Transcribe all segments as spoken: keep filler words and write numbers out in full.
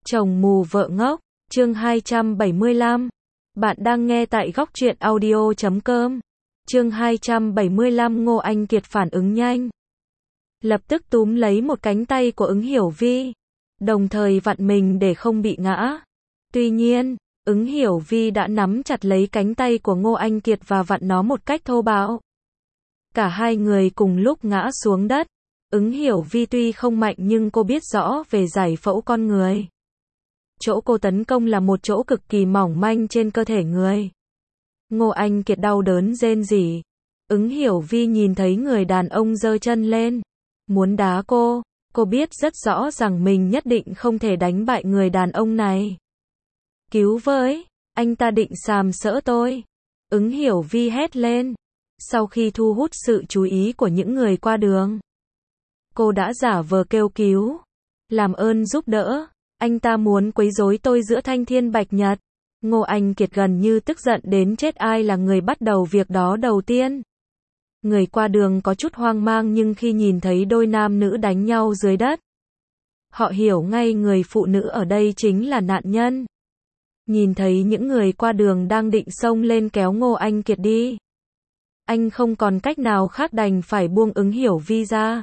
Chồng mù vợ ngốc, chương hai trăm bảy mươi lăm. Bạn đang nghe tại góc truyện audio chấm com. Chương hai trăm bảy mươi lăm. Ngô Anh Kiệt phản ứng nhanh. Lập tức túm lấy một cánh tay của Ứng Hiểu Vi, đồng thời vặn mình để không bị ngã. Tuy nhiên, Ứng Hiểu Vi đã nắm chặt lấy cánh tay của Ngô Anh Kiệt và vặn nó một cách thô bạo. Cả hai người cùng lúc ngã xuống đất. Ứng Hiểu Vi tuy không mạnh nhưng cô biết rõ về giải phẫu con người. Chỗ cô tấn công là một chỗ cực kỳ mỏng manh trên cơ thể người. Ngô Anh Kiệt đau đớn rên rỉ. Ứng Hiểu Vi nhìn thấy người đàn ông giơ chân lên, muốn đá cô. Cô biết rất rõ rằng mình nhất định không thể đánh bại người đàn ông này. Cứu với, anh ta định sàm sỡ tôi. Ứng Hiểu Vi hét lên. Sau khi thu hút sự chú ý của những người qua đường, cô đã giả vờ kêu cứu. Làm ơn giúp đỡ, anh ta muốn quấy rối tôi giữa thanh thiên bạch nhật. Ngô Anh Kiệt gần như tức giận đến chết. Ai là người bắt đầu việc đó đầu tiên? Người qua đường có chút hoang mang nhưng khi nhìn thấy đôi nam nữ đánh nhau dưới đất, họ hiểu ngay người phụ nữ ở đây chính là nạn nhân. Nhìn thấy những người qua đường đang định xông lên kéo Ngô Anh Kiệt đi, anh không còn cách nào khác đành phải buông Ứng Hiểu Vi ra.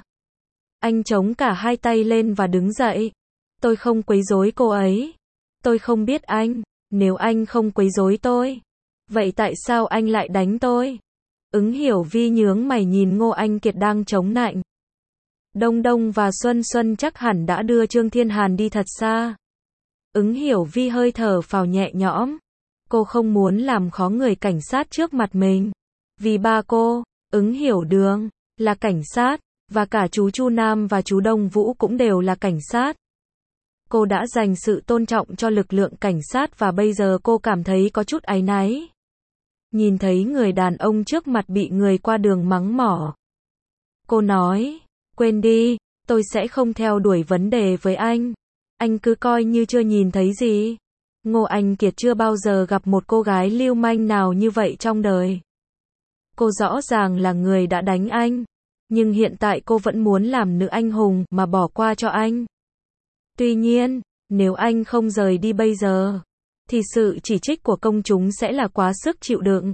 Anh chống cả hai tay lên và đứng dậy. Tôi không quấy rối cô ấy. Tôi không biết anh. Nếu anh không quấy rối tôi, vậy tại sao anh lại đánh tôi? Ứng Hiểu Vi nhướng mày nhìn Ngô Anh Kiệt đang chống nạnh. Đông Đông và Xuân Xuân chắc hẳn đã đưa Trương Thiên Hàn đi thật xa. Ứng Hiểu Vi hơi thở phào nhẹ nhõm. Cô không muốn làm khó người cảnh sát trước mặt mình. Vì ba cô, Ứng Hiểu Đường, là cảnh sát, và cả chú Chu Nam và chú Đông Vũ cũng đều là cảnh sát. Cô đã dành sự tôn trọng cho lực lượng cảnh sát và bây giờ cô cảm thấy có chút áy náy. Nhìn thấy người đàn ông trước mặt bị người qua đường mắng mỏ, cô nói, quên đi, tôi sẽ không theo đuổi vấn đề với anh. Anh cứ coi như chưa nhìn thấy gì. Ngô Anh Kiệt chưa bao giờ gặp một cô gái lưu manh nào như vậy trong đời. Cô rõ ràng là người đã đánh anh, nhưng hiện tại cô vẫn muốn làm nữ anh hùng mà bỏ qua cho anh. Tuy nhiên, nếu anh không rời đi bây giờ, thì sự chỉ trích của công chúng sẽ là quá sức chịu đựng.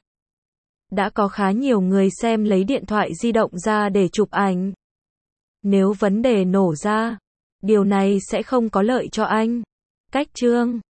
Đã có khá nhiều người xem lấy điện thoại di động ra để chụp ảnh. Nếu vấn đề nổ ra, điều này sẽ không có lợi cho anh. Cách chương